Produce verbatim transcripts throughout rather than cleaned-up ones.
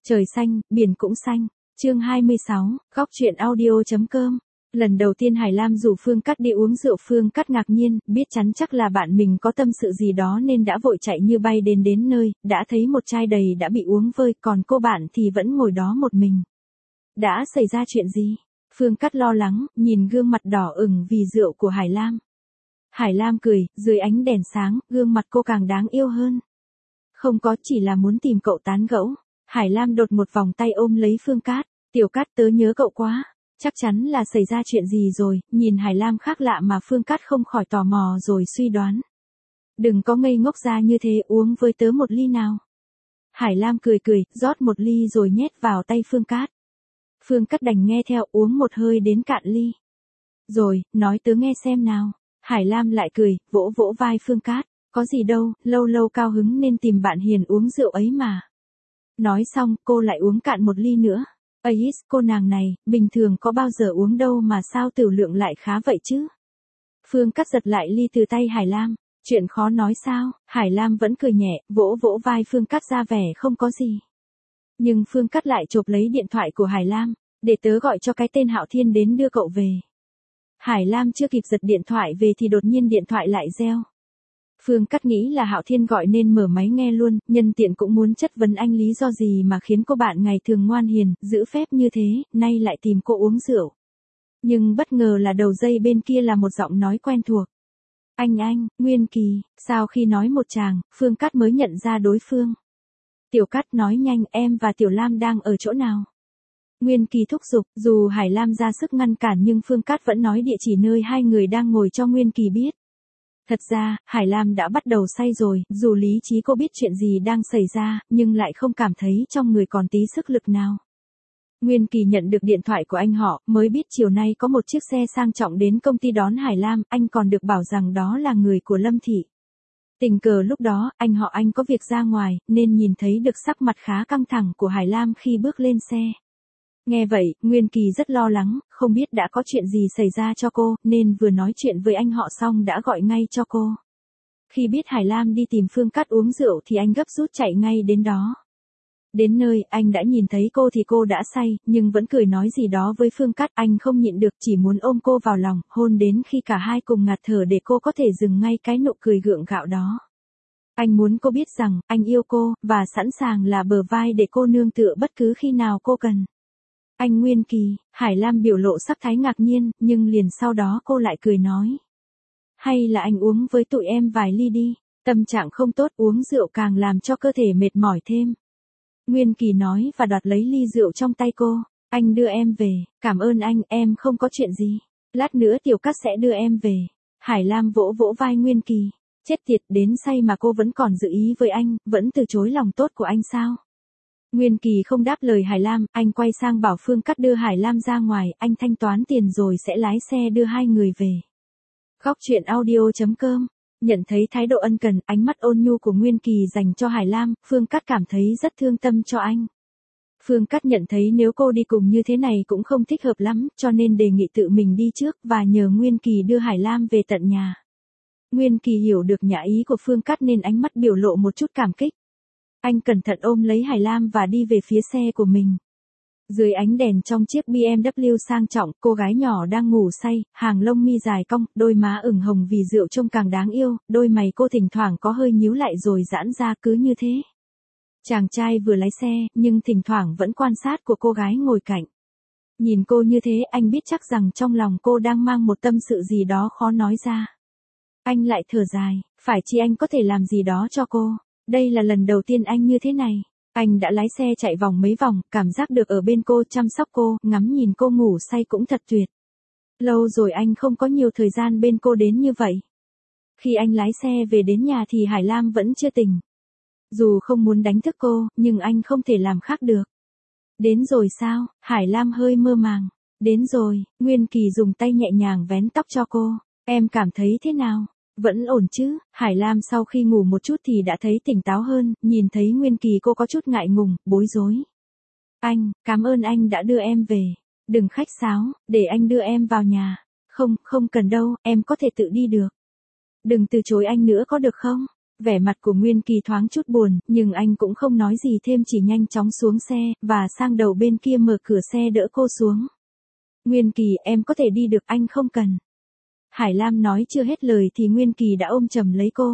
Trời xanh, biển cũng xanh. Chương hai mươi sáu, góc truyện audio chấm com. Lần đầu tiên Hải Lam rủ Phương Cát đi uống rượu, Phương Cát ngạc nhiên, biết chắn chắc là bạn mình có tâm sự gì đó nên đã vội chạy như bay đến đến nơi, đã thấy một chai đầy đã bị uống vơi, còn cô bạn thì vẫn ngồi đó một mình. Đã xảy ra chuyện gì? Phương Cát lo lắng, nhìn gương mặt đỏ ửng vì rượu của Hải Lam. Hải Lam cười, dưới ánh đèn sáng, gương mặt cô càng đáng yêu hơn. Không có, chỉ là muốn tìm cậu tán gẫu. Hải Lam đột một vòng tay ôm lấy Phương Cát. Tiểu Cát, tớ nhớ cậu quá. Chắc chắn là xảy ra chuyện gì rồi, nhìn Hải Lam khác lạ mà Phương Cát không khỏi tò mò rồi suy đoán. Đừng có ngây ngốc ra như thế, uống với tớ một ly nào. Hải Lam cười cười, rót một ly rồi nhét vào tay Phương Cát. Phương Cát đành nghe theo, uống một hơi đến cạn ly. Rồi, nói tớ nghe xem nào. Hải Lam lại cười, vỗ vỗ vai Phương Cát. Có gì đâu, lâu lâu cao hứng nên tìm bạn hiền uống rượu ấy mà. Nói xong, cô lại uống cạn một ly nữa. Ây, cô nàng này, bình thường có bao giờ uống đâu mà sao tiểu lượng lại khá vậy chứ? Phương Cát giật lại ly từ tay Hải Lam. Chuyện khó nói sao? Hải Lam vẫn cười nhẹ, vỗ vỗ vai Phương Cát ra vẻ không có gì. Nhưng Phương Cát lại chộp lấy điện thoại của Hải Lam. Để tớ gọi cho cái tên Hạo Thiên đến đưa cậu về. Hải Lam chưa kịp giật điện thoại về thì đột nhiên điện thoại lại reo. Phương Cát nghĩ là Hạo Thiên gọi nên mở máy nghe luôn, nhân tiện cũng muốn chất vấn anh lý do gì mà khiến cô bạn ngày thường ngoan hiền, giữ phép như thế, nay lại tìm cô uống rượu. Nhưng bất ngờ là đầu dây bên kia là một giọng nói quen thuộc. Anh anh, Nguyên Kỳ. Sau khi nói một tràng, Phương Cát mới nhận ra đối phương. Tiểu Cát, nói nhanh, em và Tiểu Lam đang ở chỗ nào? Nguyên Kỳ thúc giục, dù Hải Lam ra sức ngăn cản nhưng Phương Cát vẫn nói địa chỉ nơi hai người đang ngồi cho Nguyên Kỳ biết. Thật ra, Hải Lam đã bắt đầu say rồi, dù lý trí cô biết chuyện gì đang xảy ra, nhưng lại không cảm thấy trong người còn tí sức lực nào. Nguyên Kỳ nhận được điện thoại của anh họ, mới biết chiều nay có một chiếc xe sang trọng đến công ty đón Hải Lam, anh còn được bảo rằng đó là người của Lâm Thị. Tình cờ lúc đó, anh họ anh có việc ra ngoài, nên nhìn thấy được sắc mặt khá căng thẳng của Hải Lam khi bước lên xe. Nghe vậy, Nguyên Kỳ rất lo lắng, không biết đã có chuyện gì xảy ra cho cô, nên vừa nói chuyện với anh họ xong đã gọi ngay cho cô. Khi biết Hải Lam đi tìm Phương Cát uống rượu thì anh gấp rút chạy ngay đến đó. Đến nơi, anh đã nhìn thấy cô thì cô đã say, nhưng vẫn cười nói gì đó với Phương Cát, anh không nhịn được chỉ muốn ôm cô vào lòng, hôn đến khi cả hai cùng ngạt thở để cô có thể dừng ngay cái nụ cười gượng gạo đó. Anh muốn cô biết rằng, anh yêu cô, và sẵn sàng là bờ vai để cô nương tựa bất cứ khi nào cô cần. Anh Nguyên Kỳ. Hải Lam biểu lộ sắc thái ngạc nhiên, nhưng liền sau đó cô lại cười nói. Hay là anh uống với tụi em vài ly đi, tâm trạng không tốt, uống rượu càng làm cho cơ thể mệt mỏi thêm. Nguyên Kỳ nói và đoạt lấy ly rượu trong tay cô. Anh đưa em về, cảm ơn anh, em không có chuyện gì. Lát nữa Tiểu Cát sẽ đưa em về. Hải Lam vỗ vỗ vai Nguyên Kỳ. Chết tiệt, đến say mà cô vẫn còn giữ ý với anh, vẫn từ chối lòng tốt của anh sao? Nguyên Kỳ không đáp lời Hải Lam, anh quay sang bảo Phương Cát đưa Hải Lam ra ngoài, anh thanh toán tiền rồi sẽ lái xe đưa hai người về. Góc truyện audio chấm com. Nhận thấy thái độ ân cần, ánh mắt ôn nhu của Nguyên Kỳ dành cho Hải Lam, Phương Cát cảm thấy rất thương tâm cho anh. Phương Cát nhận thấy nếu cô đi cùng như thế này cũng không thích hợp lắm, cho nên đề nghị tự mình đi trước và nhờ Nguyên Kỳ đưa Hải Lam về tận nhà. Nguyên Kỳ hiểu được nhã ý của Phương Cát nên ánh mắt biểu lộ một chút cảm kích. Anh cẩn thận ôm lấy Hải Lam và đi về phía xe của mình. Dưới ánh đèn trong chiếc bê em vê sang trọng, cô gái nhỏ đang ngủ say, hàng lông mi dài cong, đôi má ửng hồng vì rượu trông càng đáng yêu, đôi mày cô thỉnh thoảng có hơi nhíu lại rồi giãn ra cứ như thế. Chàng trai vừa lái xe, nhưng thỉnh thoảng vẫn quan sát của cô gái ngồi cạnh. Nhìn cô như thế, anh biết chắc rằng trong lòng cô đang mang một tâm sự gì đó khó nói ra. Anh lại thở dài, phải chi anh có thể làm gì đó cho cô. Đây là lần đầu tiên anh như thế này. Anh đã lái xe chạy vòng mấy vòng, cảm giác được ở bên cô, chăm sóc cô, ngắm nhìn cô ngủ say cũng thật tuyệt. Lâu rồi anh không có nhiều thời gian bên cô đến như vậy. Khi anh lái xe về đến nhà thì Hải Lam vẫn chưa tỉnh. Dù không muốn đánh thức cô, nhưng anh không thể làm khác được. Đến rồi sao? Hải Lam hơi mơ màng. Đến rồi, Nguyên Kỳ dùng tay nhẹ nhàng vén tóc cho cô. Em cảm thấy thế nào? Vẫn ổn chứ? Hải Lam sau khi ngủ một chút thì đã thấy tỉnh táo hơn, nhìn thấy Nguyên Kỳ cô có chút ngại ngùng, bối rối. Anh, cảm ơn anh đã đưa em về. Đừng khách sáo, để anh đưa em vào nhà. Không, không cần đâu, em có thể tự đi được. Đừng từ chối anh nữa có được không? Vẻ mặt của Nguyên Kỳ thoáng chút buồn, nhưng anh cũng không nói gì thêm, chỉ nhanh chóng xuống xe, và sang đầu bên kia mở cửa xe đỡ cô xuống. Nguyên Kỳ, em có thể đi được, anh không cần. Hải Lam nói chưa hết lời thì Nguyên Kỳ đã ôm chầm lấy cô.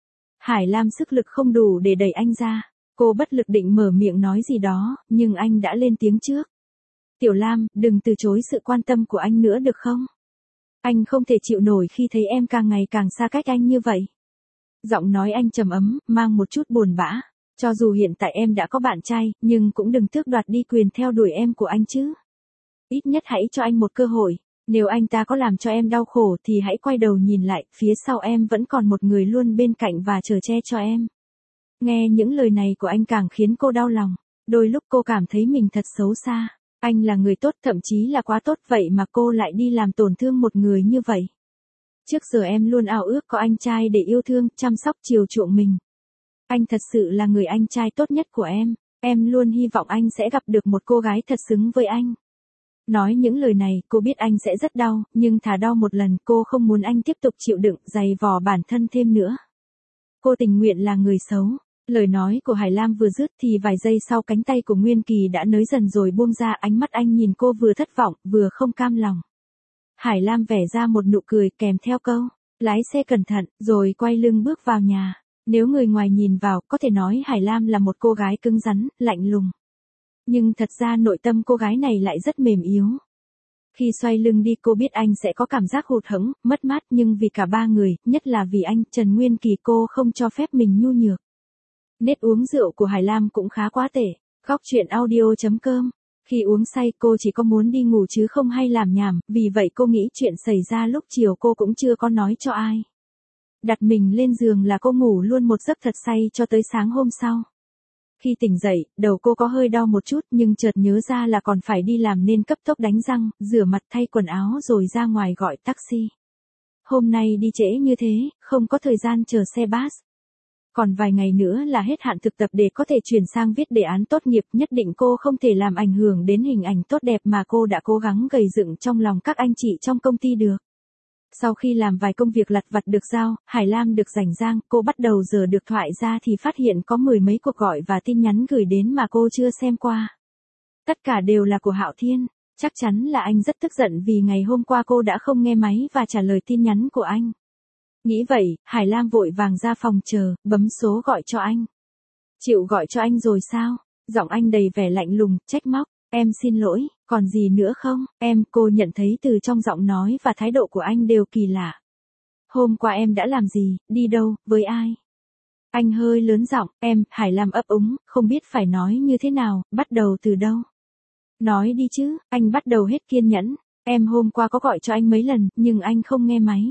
Hải Lam sức lực không đủ để đẩy anh ra. Cô bất lực định mở miệng nói gì đó, nhưng anh đã lên tiếng trước. Tiểu Lam, đừng từ chối sự quan tâm của anh nữa được không? Anh không thể chịu nổi khi thấy em càng ngày càng xa cách anh như vậy. Giọng nói anh trầm ấm, mang một chút buồn bã. Cho dù hiện tại em đã có bạn trai, nhưng cũng đừng tước đoạt đi quyền theo đuổi em của anh chứ. Ít nhất hãy cho anh một cơ hội. Nếu anh ta có làm cho em đau khổ thì hãy quay đầu nhìn lại, phía sau em vẫn còn một người luôn bên cạnh và chở che cho em. Nghe những lời này của anh càng khiến cô đau lòng. Đôi lúc cô cảm thấy mình thật xấu xa. Anh là người tốt, thậm chí là quá tốt, vậy mà cô lại đi làm tổn thương một người như vậy. Trước giờ em luôn ao ước có anh trai để yêu thương, chăm sóc, chiều chuộng mình. Anh thật sự là người anh trai tốt nhất của em. Em luôn hy vọng anh sẽ gặp được một cô gái thật xứng với anh. Nói những lời này, cô biết anh sẽ rất đau, nhưng thà đau một lần, cô không muốn anh tiếp tục chịu đựng, dày vò bản thân thêm nữa. Cô tình nguyện là người xấu. Lời nói của Hải Lam vừa dứt thì vài giây sau cánh tay của Nguyên Kỳ đã nới dần rồi buông ra, ánh mắt anh nhìn cô vừa thất vọng, vừa không cam lòng. Hải Lam vẻ ra một nụ cười kèm theo câu, lái xe cẩn thận, rồi quay lưng bước vào nhà. Nếu người ngoài nhìn vào, có thể nói Hải Lam là một cô gái cứng rắn, lạnh lùng. Nhưng thật ra nội tâm cô gái này lại rất mềm yếu. Khi xoay lưng đi cô biết anh sẽ có cảm giác hụt hẫng, mất mát, nhưng vì cả ba người, nhất là vì anh, Trần Nguyên Kỳ, cô không cho phép mình nhu nhược. Nết uống rượu của Hải Lam cũng khá quá tệ. Góc truyện audio chấm com. Khi uống say cô chỉ có muốn đi ngủ chứ không hay làm nhảm, vì vậy cô nghĩ chuyện xảy ra lúc chiều cô cũng chưa có nói cho ai. Đặt mình lên giường là cô ngủ luôn một giấc thật say cho tới sáng hôm sau. Khi tỉnh dậy, đầu cô có hơi đau một chút nhưng chợt nhớ ra là còn phải đi làm nên cấp tốc đánh răng, rửa mặt, thay quần áo rồi ra ngoài gọi taxi. Hôm nay đi trễ như thế, không có thời gian chờ xe bus. Còn vài ngày nữa là hết hạn thực tập để có thể chuyển sang viết đề án tốt nghiệp, nhất định cô không thể làm ảnh hưởng đến hình ảnh tốt đẹp mà cô đã cố gắng gầy dựng trong lòng các anh chị trong công ty được. Sau khi làm vài công việc lặt vặt được giao, Hải Lam được rảnh rang, cô bắt đầu giở được thoại ra thì phát hiện có mười mấy cuộc gọi và tin nhắn gửi đến mà cô chưa xem qua. Tất cả đều là của Hạo Thiên, chắc chắn là anh rất tức giận vì ngày hôm qua cô đã không nghe máy và trả lời tin nhắn của anh. Nghĩ vậy, Hải Lam vội vàng ra phòng chờ, bấm số gọi cho anh. Chịu gọi cho anh rồi sao? Giọng anh đầy vẻ lạnh lùng, trách móc. Em xin lỗi, còn gì nữa không? Em, cô nhận thấy từ trong giọng nói và thái độ của anh đều kỳ lạ. Hôm qua em đã làm gì, đi đâu, với ai? Anh hơi lớn giọng, em, Hải Lam ấp úng, không biết phải nói như thế nào, bắt đầu từ đâu? Nói đi chứ, anh bắt đầu hết kiên nhẫn. Em hôm qua có gọi cho anh mấy lần, nhưng anh không nghe máy.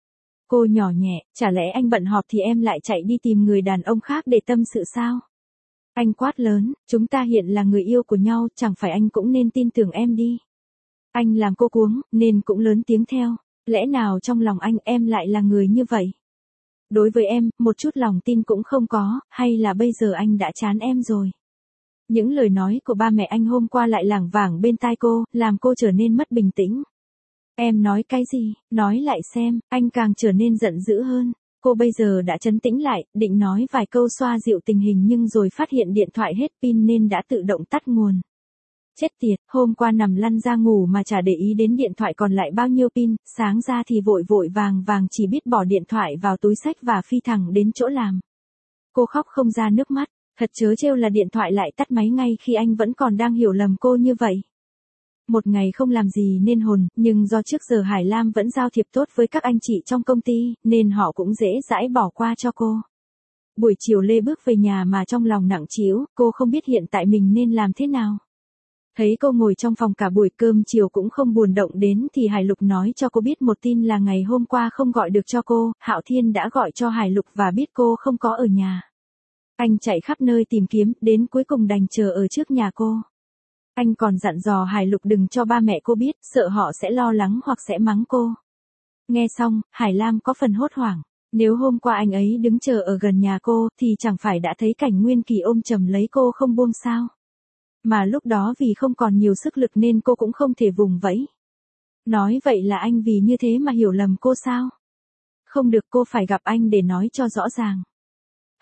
Cô nhỏ nhẹ, chả lẽ anh bận họp thì em lại chạy đi tìm người đàn ông khác để tâm sự sao? Anh quát lớn, chúng ta hiện là người yêu của nhau, chẳng phải anh cũng nên tin tưởng em đi. Anh làm cô cuống, nên cũng lớn tiếng theo. Lẽ nào trong lòng anh em lại là người như vậy? Đối với em, một chút lòng tin cũng không có, hay là bây giờ anh đã chán em rồi? Những lời nói của ba mẹ anh hôm qua lại lảng vảng bên tai cô, làm cô trở nên mất bình tĩnh. Em nói cái gì, nói lại xem, anh càng trở nên giận dữ hơn. Cô bây giờ đã trấn tĩnh lại, định nói vài câu xoa dịu tình hình nhưng rồi phát hiện điện thoại hết pin nên đã tự động tắt nguồn. Chết tiệt, hôm qua nằm lăn ra ngủ mà chả để ý đến điện thoại còn lại bao nhiêu pin, sáng ra thì vội vội vàng vàng chỉ biết bỏ điện thoại vào túi xách và phi thẳng đến chỗ làm. Cô khóc không ra nước mắt, thật trớ trêu là điện thoại lại tắt máy ngay khi anh vẫn còn đang hiểu lầm cô như vậy. Một ngày không làm gì nên hồn, nhưng do trước giờ Hải Lam vẫn giao thiệp tốt với các anh chị trong công ty, nên họ cũng dễ dãi bỏ qua cho cô. Buổi chiều Lê bước về nhà mà trong lòng nặng trĩu, cô không biết hiện tại mình nên làm thế nào. Thấy cô ngồi trong phòng cả buổi cơm chiều cũng không buồn động đến thì Hải Lục nói cho cô biết một tin là ngày hôm qua không gọi được cho cô, Hạo Thiên đã gọi cho Hải Lục và biết cô không có ở nhà. Anh chạy khắp nơi tìm kiếm, đến cuối cùng đành chờ ở trước nhà cô. Anh còn dặn dò Hải Lục đừng cho ba mẹ cô biết, sợ họ sẽ lo lắng hoặc sẽ mắng cô. Nghe xong, Hải Lam có phần hốt hoảng. Nếu hôm qua anh ấy đứng chờ ở gần nhà cô, thì chẳng phải đã thấy cảnh Nguyên Kỳ ôm chầm lấy cô không buông sao. Mà lúc đó vì không còn nhiều sức lực nên cô cũng không thể vùng vẫy. Nói vậy là anh vì như thế mà hiểu lầm cô sao? Không được, cô phải gặp anh để nói cho rõ ràng.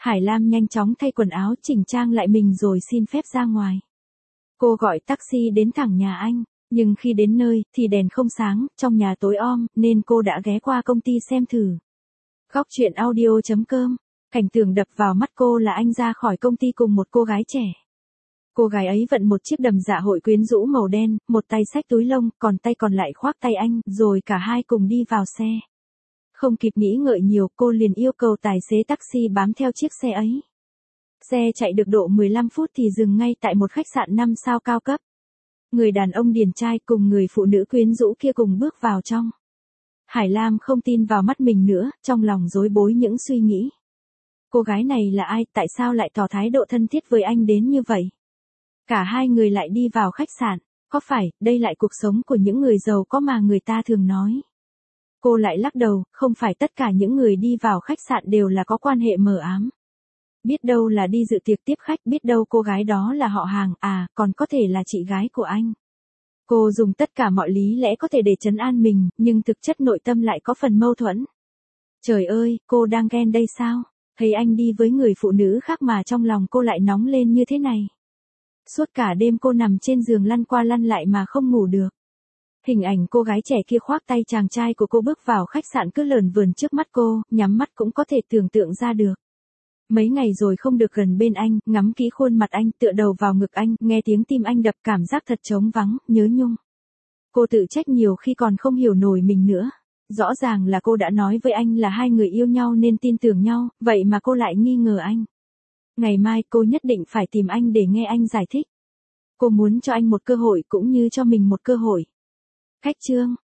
Hải Lam nhanh chóng thay quần áo chỉnh trang lại mình rồi xin phép ra ngoài. Cô gọi taxi đến thẳng nhà anh, nhưng khi đến nơi thì đèn không sáng, trong nhà tối om, nên cô đã ghé qua công ty xem thử. Góc truyện audio chấm com. Cảnh tượng đập vào mắt cô là anh ra khỏi công ty cùng một cô gái trẻ. Cô gái ấy vận một chiếc đầm dạ hội quyến rũ màu đen, một tay xách túi lông, còn tay còn lại khoác tay anh, rồi cả hai cùng đi vào xe. Không kịp nghĩ ngợi nhiều, cô liền yêu cầu tài xế taxi bám theo chiếc xe ấy. Xe chạy được độ mười lăm phút thì dừng ngay tại một khách sạn năm sao cao cấp. Người đàn ông điển trai cùng người phụ nữ quyến rũ kia cùng bước vào trong. Hải Lam không tin vào mắt mình nữa, trong lòng rối bối những suy nghĩ. Cô gái này là ai, tại sao lại tỏ thái độ thân thiết với anh đến như vậy? Cả hai người lại đi vào khách sạn, có phải đây lại cuộc sống của những người giàu có mà người ta thường nói? Cô lại lắc đầu, không phải tất cả những người đi vào khách sạn đều là có quan hệ mờ ám. Biết đâu là đi dự tiệc tiếp khách, biết đâu cô gái đó là họ hàng, à, còn có thể là chị gái của anh. Cô dùng tất cả mọi lý lẽ có thể để trấn an mình, nhưng thực chất nội tâm lại có phần mâu thuẫn. Trời ơi, cô đang ghen đây sao? Thấy anh đi với người phụ nữ khác mà trong lòng cô lại nóng lên như thế này. Suốt cả đêm cô nằm trên giường lăn qua lăn lại mà không ngủ được. Hình ảnh cô gái trẻ kia khoác tay chàng trai của cô bước vào khách sạn cứ lờn vờn trước mắt cô, nhắm mắt cũng có thể tưởng tượng ra được. Mấy ngày rồi không được gần bên anh, ngắm kỹ khuôn mặt anh, tựa đầu vào ngực anh, nghe tiếng tim anh đập, cảm giác thật trống vắng, nhớ nhung. Cô tự trách nhiều khi còn không hiểu nổi mình nữa. Rõ ràng là cô đã nói với anh là hai người yêu nhau nên tin tưởng nhau, vậy mà cô lại nghi ngờ anh. Ngày mai cô nhất định phải tìm anh để nghe anh giải thích. Cô muốn cho anh một cơ hội cũng như cho mình một cơ hội. Khách chương.